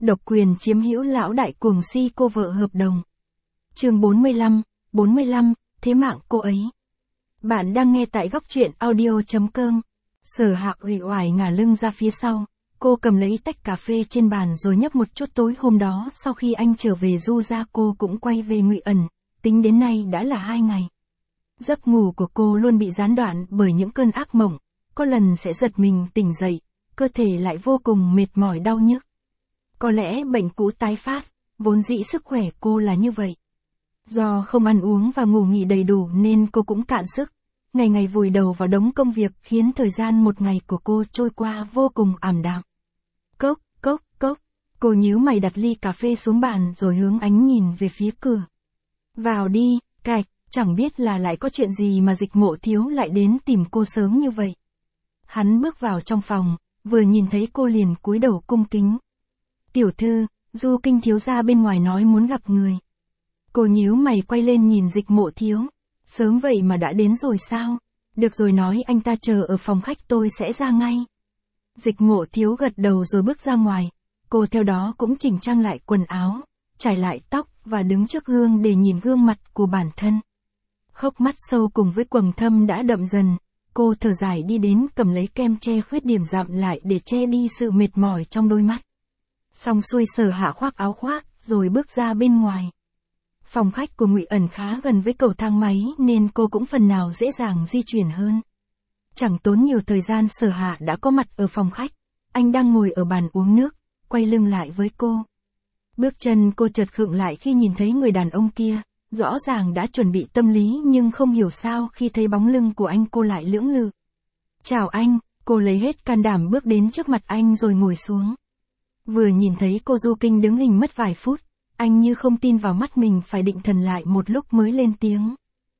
độc quyền chiếm hữu lão đại cuồng si cô vợ hợp đồng. Chương 45, thế mạng cô ấy. Bạn đang nghe tại góc truyện audio.com. Sở Hạ uể oải ngả lưng ra phía sau, cô cầm lấy tách cà phê trên bàn rồi nhấp một chút. Tối hôm đó sau khi anh trở về Du gia cô cũng quay về Ngụy Ẩn, tính đến nay đã là 2 ngày. Giấc ngủ của cô luôn bị gián đoạn bởi những cơn ác mộng, có lần sẽ giật mình tỉnh dậy, cơ thể lại vô cùng mệt mỏi đau nhức. Có lẽ bệnh cũ tái phát, vốn dĩ sức khỏe cô là như vậy. Do không ăn uống và ngủ nghỉ đầy đủ nên cô cũng cạn sức, ngày ngày vùi đầu vào đống công việc khiến thời gian một ngày của cô trôi qua vô cùng ảm đạm. Cốc, cốc, cốc, cô nhíu mày đặt ly cà phê xuống bàn rồi hướng ánh nhìn về phía cửa. Vào đi, cạch, chẳng biết là lại có chuyện gì mà Dịch Mộ Thiếu lại đến tìm cô sớm như vậy. Hắn bước vào trong phòng, vừa nhìn thấy cô liền cúi đầu cung kính. Tiểu thư, Du Kinh thiếu gia bên ngoài nói muốn gặp người. Cô nhíu mày quay lên nhìn Dịch Mộ Thiếu. Sớm vậy mà đã đến rồi sao? Được rồi, nói anh ta chờ ở phòng khách, tôi sẽ ra ngay. Dịch Mộ Thiếu gật đầu rồi bước ra ngoài. Cô theo đó cũng chỉnh trang lại quần áo, chải lại tóc và đứng trước gương để nhìn gương mặt của bản thân. Hốc mắt sâu cùng với quầng thâm đã đậm dần. Cô thở dài đi đến cầm lấy kem che khuyết điểm dặm lại để che đi sự mệt mỏi trong đôi mắt. Xong xuôi Sở Hạ khoác áo khoác rồi bước ra bên ngoài. Phòng khách của Ngụy Ẩn khá gần với cầu thang máy nên cô cũng phần nào dễ dàng di chuyển hơn. Chẳng tốn nhiều thời gian Sở Hạ đã có mặt ở phòng khách. Anh đang ngồi ở bàn uống nước, quay lưng lại với cô. Bước chân cô chợt khựng lại khi nhìn thấy người đàn ông kia. Rõ ràng đã chuẩn bị tâm lý nhưng không hiểu sao khi thấy bóng lưng của anh cô lại lưỡng lự. Chào anh, cô lấy hết can đảm bước đến trước mặt anh rồi ngồi xuống. Vừa nhìn thấy cô Du Kinh đứng hình mất vài phút, anh như không tin vào mắt mình, phải định thần lại một lúc mới lên tiếng.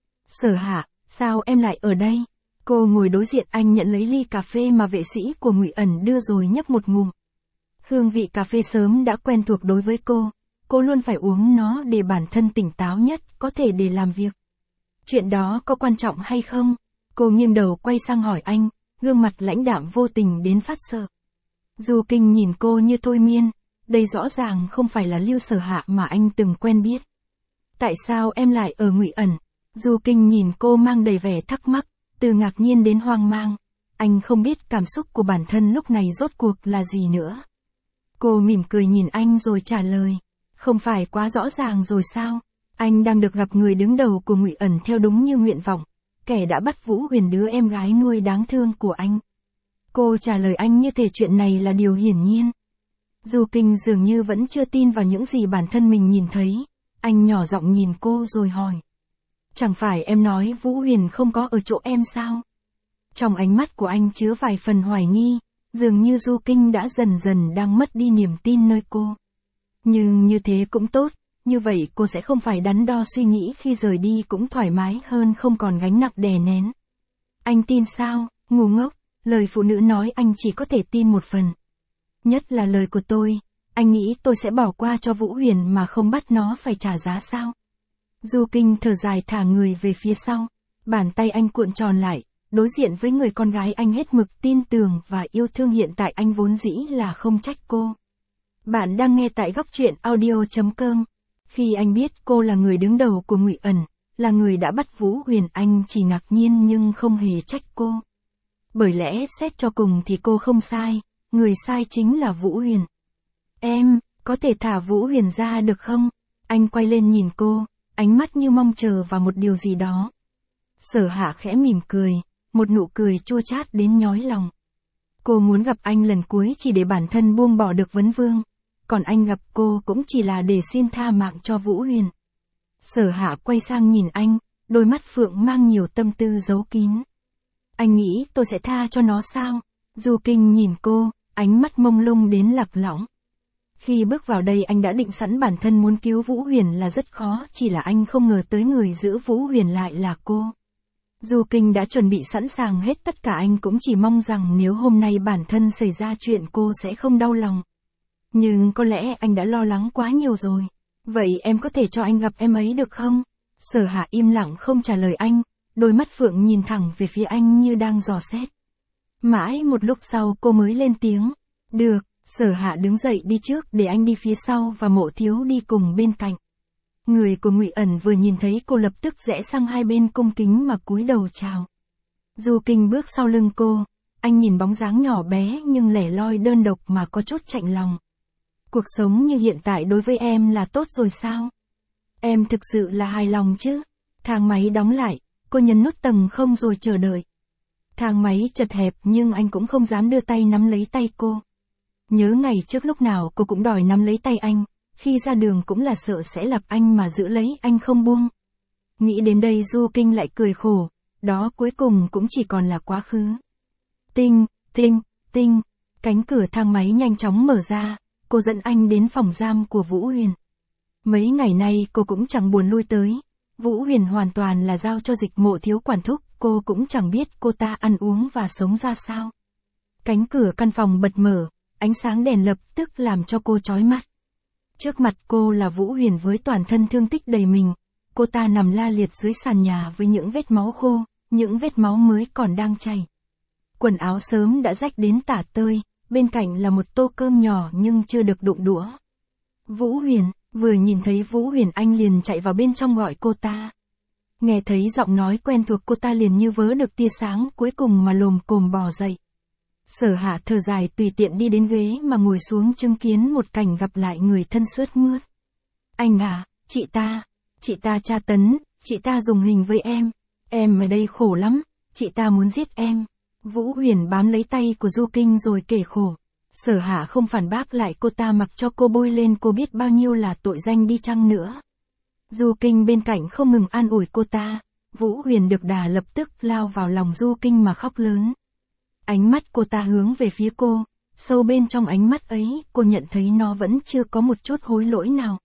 Sở Hạ, sao em lại ở đây? Cô ngồi đối diện anh nhận lấy ly cà phê mà vệ sĩ của Ngụy Ẩn đưa rồi nhấp một ngụm. Hương vị cà phê sớm đã quen thuộc đối với cô. Cô luôn phải uống nó để bản thân tỉnh táo nhất có thể để làm việc. Chuyện đó có quan trọng hay không? Cô nghiêng đầu quay sang hỏi anh, gương mặt lãnh đạm vô tình đến phát sợ. Du Kinh nhìn cô như thôi miên, đây rõ ràng không phải là Lưu Sở Hạ mà anh từng quen biết. Tại sao em lại ở Ngụy Ẩn? Du Kinh nhìn cô mang đầy vẻ thắc mắc, từ ngạc nhiên đến hoang mang. Anh không biết cảm xúc của bản thân lúc này rốt cuộc là gì nữa. Cô mỉm cười nhìn anh rồi trả lời. Không phải quá rõ ràng rồi sao? Anh đang được gặp người đứng đầu của Ngụy Ẩn theo đúng như nguyện vọng, kẻ đã bắt Vũ Huyền, đứa em gái nuôi đáng thương của anh. Cô trả lời anh như thể chuyện này là điều hiển nhiên. Du Kinh dường như vẫn chưa tin vào những gì bản thân mình nhìn thấy. Anh nhỏ giọng nhìn cô rồi hỏi. Chẳng phải em nói Vũ Huyền không có ở chỗ em sao? Trong ánh mắt của anh chứa vài phần hoài nghi, dường như Du Kinh đã dần dần đang mất đi niềm tin nơi cô. Nhưng như thế cũng tốt, như vậy cô sẽ không phải đắn đo suy nghĩ, khi rời đi cũng thoải mái hơn, không còn gánh nặng đè nén. Anh tin sao? Ngu ngốc, lời phụ nữ nói anh chỉ có thể tin một phần. Nhất là lời của tôi, anh nghĩ tôi sẽ bỏ qua cho Vũ Huyền mà không bắt nó phải trả giá sao? Du Kinh thở dài thả người về phía sau, bàn tay anh cuộn tròn lại, đối diện với người con gái anh hết mực tin tưởng và yêu thương hiện tại anh vốn dĩ là không trách cô. Bạn đang nghe tại góc truyện audio.com. Khi anh biết cô là người đứng đầu của Ngụy Ẩn, là người đã bắt Vũ Huyền, anh chỉ ngạc nhiên nhưng không hề trách cô. Bởi lẽ xét cho cùng thì cô không sai, người sai chính là Vũ Huyền. Em, có thể thả Vũ Huyền ra được không? Anh quay lên nhìn cô, ánh mắt như mong chờ vào một điều gì đó. Sở Hạ khẽ mỉm cười, một nụ cười chua chát đến nhói lòng. Cô muốn gặp anh lần cuối chỉ để bản thân buông bỏ được vấn vương. Còn anh gặp cô cũng chỉ là để xin tha mạng cho Vũ Huyền. Sở Hạ quay sang nhìn anh, đôi mắt phượng mang nhiều tâm tư giấu kín. Anh nghĩ tôi sẽ tha cho nó sao? Du Kinh nhìn cô, ánh mắt mông lung đến lạc lõng. Khi bước vào đây anh đã định sẵn bản thân muốn cứu Vũ Huyền là rất khó, chỉ là anh không ngờ tới người giữ Vũ Huyền lại là cô. Du Kinh đã chuẩn bị sẵn sàng hết tất cả, anh cũng chỉ mong rằng nếu hôm nay bản thân xảy ra chuyện cô sẽ không đau lòng. Nhưng có lẽ anh đã lo lắng quá nhiều rồi. Vậy em có thể cho anh gặp em ấy được không? Sở Hạ im lặng không trả lời anh, đôi mắt phượng nhìn thẳng về phía anh như đang dò xét. Mãi một lúc sau cô mới lên tiếng. Được, Sở Hạ đứng dậy đi trước để anh đi phía sau và Mộ Thiếu đi cùng bên cạnh. Người của Ngụy Ẩn vừa nhìn thấy cô lập tức rẽ sang hai bên cung kính mà cúi đầu chào. Du Kinh bước sau lưng cô, anh nhìn bóng dáng nhỏ bé nhưng lẻ loi đơn độc mà có chút chạnh lòng. Cuộc sống như hiện tại đối với em là tốt rồi sao? Em thực sự là hài lòng chứ? Thang máy đóng lại, cô nhấn nút tầng không rồi chờ đợi. Thang máy chật hẹp nhưng anh cũng không dám đưa tay nắm lấy tay cô. Nhớ ngày trước lúc nào cô cũng đòi nắm lấy tay anh, khi ra đường cũng là sợ sẽ lập anh mà giữ lấy anh không buông. Nghĩ đến đây Du Kinh lại cười khổ, đó cuối cùng cũng chỉ còn là quá khứ. Tinh, tinh, tinh, cánh cửa thang máy nhanh chóng mở ra, cô dẫn anh đến phòng giam của Vũ Huyền. Mấy ngày nay cô cũng chẳng buồn lui tới, Vũ Huyền hoàn toàn là giao cho Dịch Mộ Thiếu quản thúc, cô cũng chẳng biết cô ta ăn uống và sống ra sao. Cánh cửa căn phòng bật mở, ánh sáng đèn lập tức làm cho cô chói mắt. Trước mặt cô là Vũ Huyền với toàn thân thương tích đầy mình, cô ta nằm la liệt dưới sàn nhà với những vết máu khô, những vết máu mới còn đang chảy. Quần áo sớm đã rách đến tả tơi, bên cạnh là một tô cơm nhỏ nhưng chưa được đụng đũa. Vũ Huyền, vừa nhìn thấy Vũ Huyền anh liền chạy vào bên trong gọi cô ta. Nghe thấy giọng nói quen thuộc cô ta liền như vớ được tia sáng cuối cùng mà lồm cồm bò dậy. Sở Hạ thở dài tùy tiện đi đến ghế mà ngồi xuống chứng kiến một cảnh gặp lại người thân sướt mướt. Anh à, chị ta tra tấn, chị ta dùng hình với em ở đây khổ lắm, chị ta muốn giết em. Vũ Huyền bám lấy tay của Du Kinh rồi kể khổ. Sở Hạ không phản bác lại cô ta mặc cho cô bôi lên cô biết bao nhiêu là tội danh đi chăng nữa. Du Kinh bên cạnh không ngừng an ủi cô ta, Vũ Huyền được đà lập tức lao vào lòng Du Kinh mà khóc lớn. Ánh mắt cô ta hướng về phía cô, sâu bên trong ánh mắt ấy cô nhận thấy nó vẫn chưa có một chút hối lỗi nào.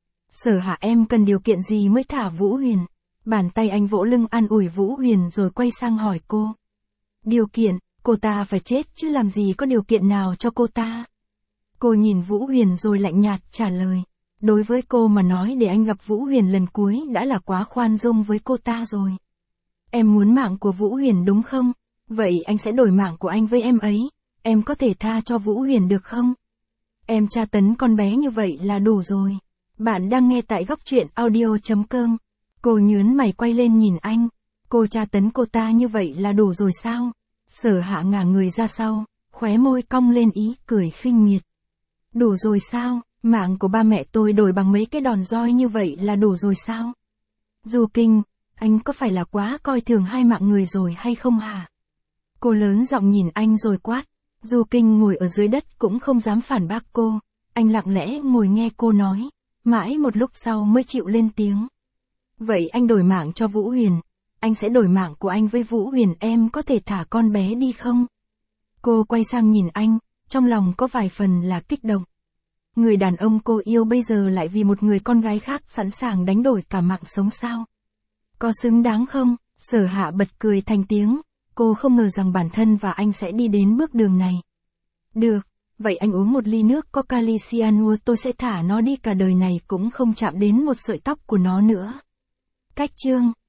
Sở Hạ em cần điều kiện gì mới thả Vũ Huyền? Bàn tay anh vỗ lưng an ủi Vũ Huyền rồi quay sang hỏi cô. Điều kiện, cô ta phải chết chứ làm gì có điều kiện nào cho cô ta. Cô nhìn Vũ Huyền rồi lạnh nhạt trả lời. Đối với cô mà nói để anh gặp Vũ Huyền lần cuối đã là quá khoan dung với cô ta rồi. Em muốn mạng của Vũ Huyền đúng không? Vậy anh sẽ đổi mạng của anh với em ấy. Em có thể tha cho Vũ Huyền được không? Em tra tấn con bé như vậy là đủ rồi. Bạn đang nghe tại góc truyện audio.com. Cô nhướng mày quay lên nhìn anh. Cô tra tấn cô ta như vậy là đủ rồi sao? Sở Hạ ngả người ra sau, khóe môi cong lên ý cười khinh miệt. Đủ rồi sao? Mạng của ba mẹ tôi đổi bằng mấy cái đòn roi như vậy là đủ rồi sao? Du Kinh, anh có phải là quá coi thường hai mạng người rồi hay không hả? Cô lớn giọng nhìn anh rồi quát. Du Kinh ngồi ở dưới đất cũng không dám phản bác cô. Anh lặng lẽ ngồi nghe cô nói. Mãi một lúc sau mới chịu lên tiếng. Vậy anh đổi mạng cho Vũ Huyền. Anh sẽ đổi mạng của anh với Vũ Huyền, em có thể thả con bé đi không? Cô quay sang nhìn anh, trong lòng có vài phần là kích động. Người đàn ông cô yêu bây giờ lại vì một người con gái khác sẵn sàng đánh đổi cả mạng sống sao? Có xứng đáng không? Sở Hạ bật cười thành tiếng. Cô không ngờ rằng bản thân và anh sẽ đi đến bước đường này. Được, vậy anh uống một ly nước có kali cyanua, tôi sẽ thả nó đi, cả đời này cũng không chạm đến một sợi tóc của nó nữa. Cách chương